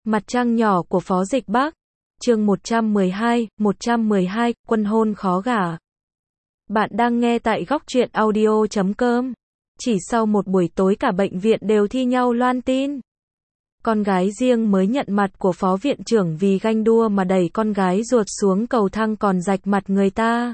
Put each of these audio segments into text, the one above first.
Mặt trăng nhỏ của Phó Dịch Bắc. Chương 112, quân hôn khó gả. Bạn đang nghe tại góc truyện audio.com. Chỉ sau một buổi tối cả bệnh viện đều thi nhau loan tin. Con gái riêng mới nhận mặt của phó viện trưởng vì ganh đua mà đẩy con gái ruột xuống cầu thang còn rạch mặt người ta.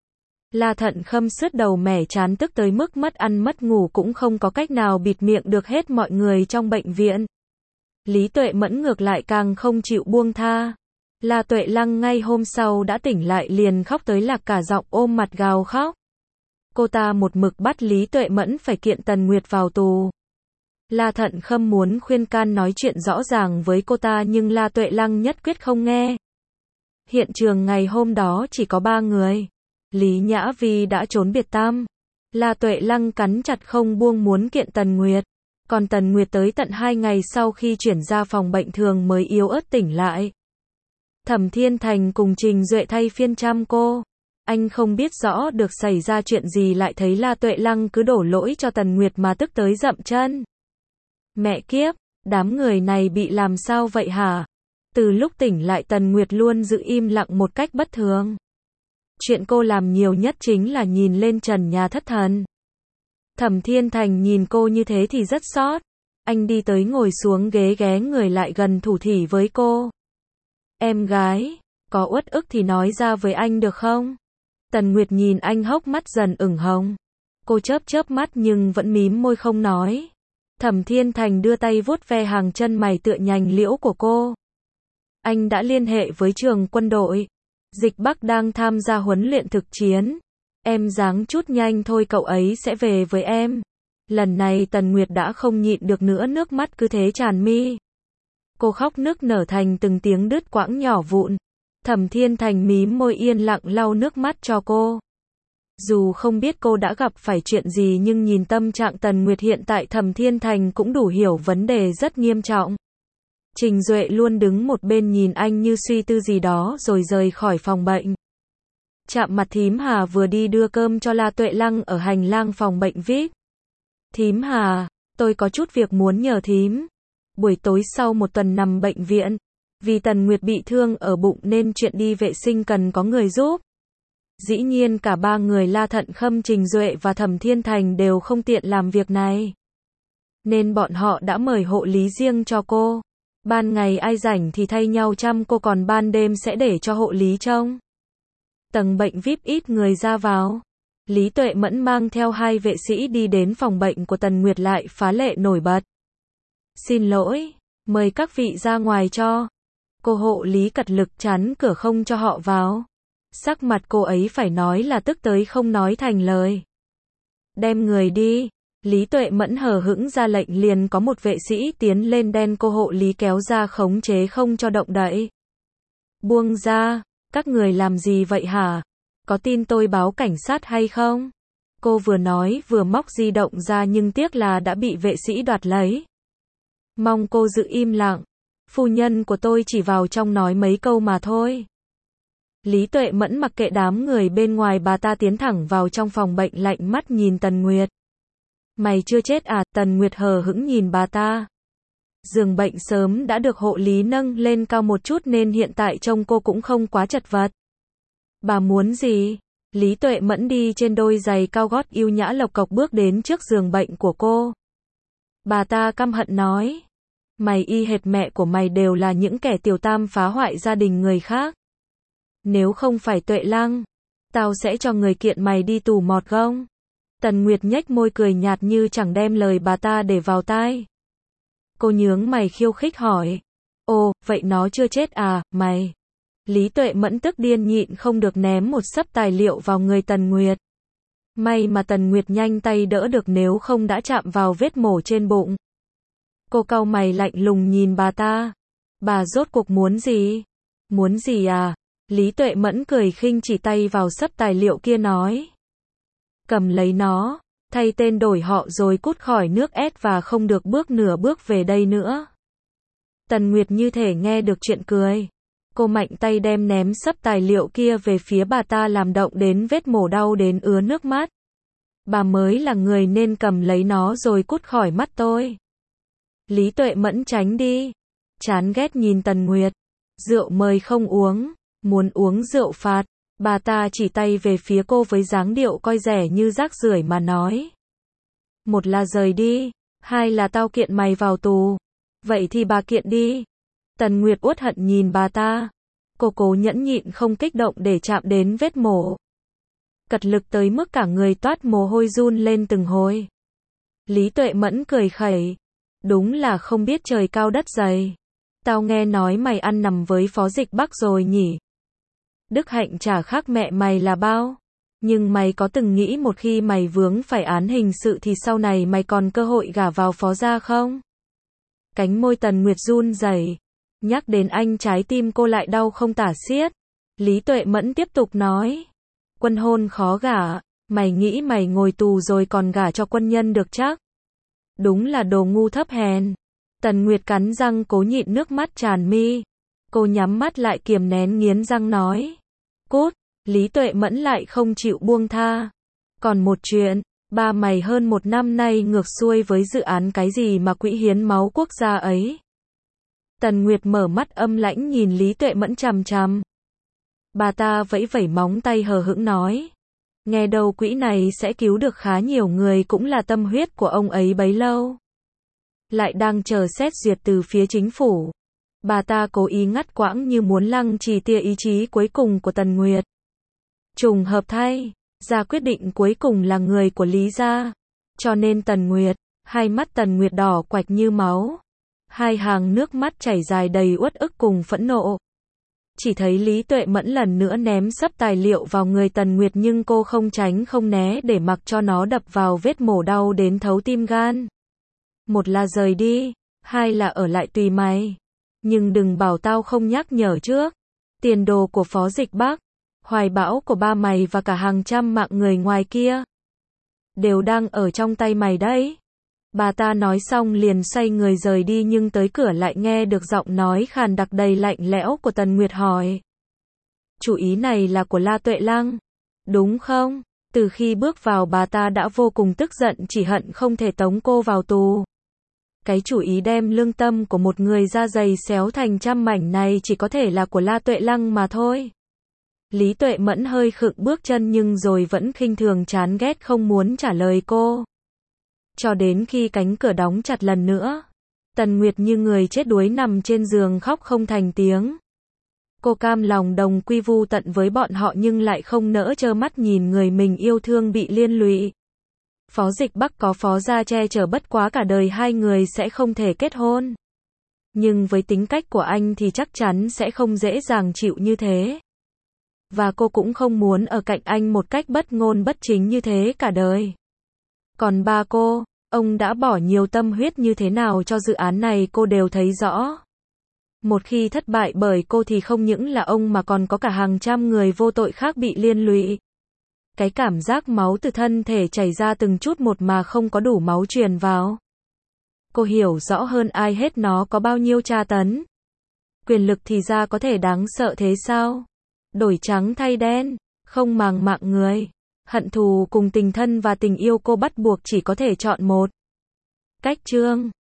La Thận Khâm sứt đầu mẻ chán tức tới mức mất ăn mất ngủ cũng không có cách nào bịt miệng được hết mọi người trong bệnh viện. Lý Tuệ Mẫn ngược lại càng không chịu buông tha. La Tuệ Lăng ngay hôm sau đã tỉnh lại liền khóc tới lạc cả giọng ôm mặt gào khóc. Cô ta một mực bắt Lý Tuệ Mẫn phải kiện Tần Nguyệt vào tù. La Thận Khâm muốn khuyên can nói chuyện rõ ràng với cô ta nhưng La Tuệ Lăng nhất quyết không nghe. Hiện trường ngày hôm đó chỉ có 3 người. Lý Nhã Vi đã trốn biệt tăm. La Tuệ Lăng cắn chặt không buông muốn kiện Tần Nguyệt. Còn Tần Nguyệt tới tận 2 ngày sau khi chuyển ra phòng bệnh thường mới yếu ớt tỉnh lại. Thẩm Thiên Thành cùng Trình Duệ thay phiên chăm cô. Anh không biết rõ được xảy ra chuyện gì lại thấy La Tuệ Lăng cứ đổ lỗi cho Tần Nguyệt mà tức tới dậm chân. Mẹ kiếp, đám người này bị làm sao vậy hả? Từ lúc tỉnh lại Tần Nguyệt luôn giữ im lặng một cách bất thường. Chuyện cô làm nhiều nhất chính là nhìn lên trần nhà thất thần. Thẩm Thiên Thành nhìn cô như thế thì rất xót. Anh đi tới ngồi xuống ghế ghé người lại gần thủ thỉ với cô. Em gái, có uất ức thì nói ra với anh được không? Tần Nguyệt nhìn anh hốc mắt dần ửng hồng. Cô chớp chớp mắt nhưng vẫn mím môi không nói. Thẩm Thiên Thành đưa tay vuốt ve hàng chân mày tựa nhành liễu của cô. Anh đã liên hệ với trường quân đội. Dịch Bắc đang tham gia huấn luyện thực chiến. Em ráng chút nhanh thôi cậu ấy sẽ về với em. Lần này Tần Nguyệt đã không nhịn được nữa nước mắt cứ thế tràn mi. Cô khóc nức nở thành từng tiếng đứt quãng nhỏ vụn. Thẩm Thiên Thành mím môi yên lặng lau nước mắt cho cô. Dù không biết cô đã gặp phải chuyện gì nhưng nhìn tâm trạng Tần Nguyệt hiện tại Thẩm Thiên Thành cũng đủ hiểu vấn đề rất nghiêm trọng. Trình Duệ luôn đứng một bên nhìn anh như suy tư gì đó rồi rời khỏi phòng bệnh. Chạm mặt thím Hà vừa đi đưa cơm cho La Tuệ Lăng ở hành lang phòng bệnh VIP. Thím Hà, tôi có chút việc muốn nhờ thím. Buổi tối sau một tuần nằm bệnh viện, vì Tần Nguyệt bị thương ở bụng nên chuyện đi vệ sinh cần có người giúp. Dĩ nhiên cả 3 người La Thận Khâm, Trình Duệ và Thẩm Thiên Thành đều không tiện làm việc này. Nên bọn họ đã mời hộ lý riêng cho cô. Ban ngày ai rảnh thì thay nhau chăm cô còn ban đêm sẽ để cho hộ lý trông. Tầng bệnh VIP ít người ra vào. Lý Tuệ Mẫn mang theo 2 vệ sĩ đi đến phòng bệnh của Tần Nguyệt lại phá lệ nổi bật. Xin lỗi, mời các vị ra ngoài cho. Cô hộ lý cật lực chắn cửa không cho họ vào. Sắc mặt cô ấy phải nói là tức tới không nói thành lời. Đem người đi. Lý Tuệ Mẫn hờ hững ra lệnh liền có một vệ sĩ tiến lên đen cô hộ lý kéo ra khống chế không cho động đậy. Buông ra, các người làm gì vậy hả? Có tin tôi báo cảnh sát hay không? Cô vừa nói vừa móc di động ra nhưng tiếc là đã bị vệ sĩ đoạt lấy. Mong cô giữ im lặng. Phu nhân của tôi chỉ vào trong nói mấy câu mà thôi. Lý Tuệ Mẫn mặc kệ đám người bên ngoài, bà ta tiến thẳng vào trong phòng bệnh lạnh mắt nhìn Tần Nguyệt. Mày chưa chết à? Tần Nguyệt hờ hững nhìn bà ta. Giường bệnh sớm đã được hộ lý nâng lên cao một chút nên hiện tại trông cô cũng không quá chật vật. Bà muốn gì? Lý Tuệ Mẫn đi trên đôi giày cao gót yêu nhã lộc cộc bước đến trước giường bệnh của cô. Bà ta căm hận nói. Mày y hệt mẹ của mày, đều là những kẻ tiểu tam phá hoại gia đình người khác. Nếu không phải Tuệ Lăng, tao sẽ cho người kiện mày đi tù mọt gông. Tần Nguyệt nhếch môi cười nhạt như chẳng đem lời bà ta để vào tai. Cô nhướng mày khiêu khích hỏi. Ồ, vậy nó chưa chết à, mày? Lý Tuệ Mẫn tức điên nhịn không được ném một xấp tài liệu vào người Tần Nguyệt. May mà Tần Nguyệt nhanh tay đỡ được nếu không đã chạm vào vết mổ trên bụng. Cô cau mày lạnh lùng nhìn bà ta. Bà rốt cuộc muốn gì? Muốn gì à? Lý Tuệ Mẫn cười khinh chỉ tay vào xấp tài liệu kia nói. Cầm lấy nó, thay tên đổi họ rồi cút khỏi nước S và không được bước nửa bước về đây nữa. Tần Nguyệt như thể nghe được chuyện cười. Cô mạnh tay đem ném xấp tài liệu kia về phía bà ta làm động đến vết mổ đau đến ứa nước mắt. Bà mới là người nên cầm lấy nó rồi cút khỏi mắt tôi. Lý Tuệ Mẫn tránh đi. chán ghét nhìn Tần Nguyệt. Rượu mời không uống, muốn uống rượu phạt. Bà ta chỉ tay về phía cô với dáng điệu coi rẻ như rác rưởi mà nói. Một là rời đi, hai là tao kiện mày vào tù. Vậy thì bà kiện đi. Tần Nguyệt uất hận nhìn bà ta. Cô cố nhẫn nhịn không kích động để chạm đến vết mổ. Cật lực tới mức cả người toát mồ hôi run lên từng hồi. Lý Tuệ Mẫn cười khẩy. Đúng là không biết trời cao đất dày. Tao nghe nói mày ăn nằm với Phó Dịch Bắc rồi nhỉ? Đức hạnh chả khác mẹ mày là bao. Nhưng mày có từng nghĩ một khi mày vướng phải án hình sự thì sau này mày còn cơ hội gả vào Phó gia không? Cánh môi Tần Nguyệt run rẩy. Nhắc đến anh trái tim cô lại đau không tả xiết. Lý Tuệ Mẫn tiếp tục nói. Quân hôn khó gả, mày nghĩ mày ngồi tù rồi còn gả cho quân nhân được chắc? Đúng là đồ ngu thấp hèn. Tần Nguyệt cắn răng cố nhịn nước mắt tràn mi. Cô nhắm mắt lại kiềm nén nghiến răng nói. Cút, Lý Tuệ Mẫn lại không chịu buông tha. Còn một chuyện, ba mày hơn một năm nay ngược xuôi với dự án cái gì mà quỹ hiến máu quốc gia ấy. Tần Nguyệt mở mắt âm lãnh nhìn Lý Tuệ Mẫn chằm chằm. Bà ta vẫy vẫy móng tay hờ hững nói. Nghe đầu quỹ này sẽ cứu được khá nhiều người cũng là tâm huyết của ông ấy bấy lâu. Lại đang chờ xét duyệt từ phía chính phủ. Bà ta cố ý ngắt quãng như muốn lăng trì tia ý chí cuối cùng của Tần Nguyệt. Trùng hợp thay, ra quyết định cuối cùng là người của Lý gia. Cho nên Tần Nguyệt, hai mắt Tần Nguyệt đỏ quạch như máu. Hai hàng nước mắt chảy dài đầy uất ức cùng phẫn nộ. Chỉ thấy Lý Tuệ Mẫn lần nữa ném sấp tài liệu vào người Tần Nguyệt nhưng cô không tránh không né để mặc cho nó đập vào vết mổ đau đến thấu tim gan. Một là rời đi, hai là ở lại tùy mày. Nhưng đừng bảo tao không nhắc nhở trước. Tiền đồ của Phó Dịch Bắc, hoài bão của ba mày và cả hàng trăm mạng người ngoài kia đều đang ở trong tay mày đấy. Bà ta nói xong liền xoay người rời đi nhưng tới cửa lại nghe được giọng nói khàn đặc đầy lạnh lẽo của Tần Nguyệt hỏi. Chủ ý này là của La Tuệ Lăng, đúng không? Từ khi bước vào bà ta đã vô cùng tức giận chỉ hận không thể tống cô vào tù. Cái chủ ý đem lương tâm của một người da dày xéo thành trăm mảnh này chỉ có thể là của La Tuệ Lăng mà thôi. Lý Tuệ Mẫn hơi khựng bước chân nhưng rồi vẫn khinh thường chán ghét không muốn trả lời cô. Cho đến khi cánh cửa đóng chặt lần nữa, Tần Nguyệt như người chết đuối nằm trên giường khóc không thành tiếng. Cô cam lòng đồng quy vu tận với bọn họ nhưng lại không nỡ trơ mắt nhìn người mình yêu thương bị liên lụy. Phó Dịch Bắc có Phó gia che chở bất quá cả đời hai người sẽ không thể kết hôn. Nhưng với tính cách của anh thì chắc chắn sẽ không dễ dàng chịu như thế. Và cô cũng không muốn ở cạnh anh một cách bất ngôn bất chính như thế cả đời. Còn ba cô, ông đã bỏ nhiều tâm huyết như thế nào cho dự án này cô đều thấy rõ. Một khi thất bại bởi cô thì không những là ông mà còn có cả hàng trăm người vô tội khác bị liên lụy. Cái cảm giác máu từ thân thể chảy ra từng chút một mà không có đủ máu truyền vào. Cô hiểu rõ hơn ai hết nó có bao nhiêu tra tấn. Quyền lực thì ra có thể đáng sợ thế sao? Đổi trắng thay đen, không màng mạng người. Hận thù cùng tình thân và tình yêu cô bắt buộc chỉ có thể chọn một. Cách chương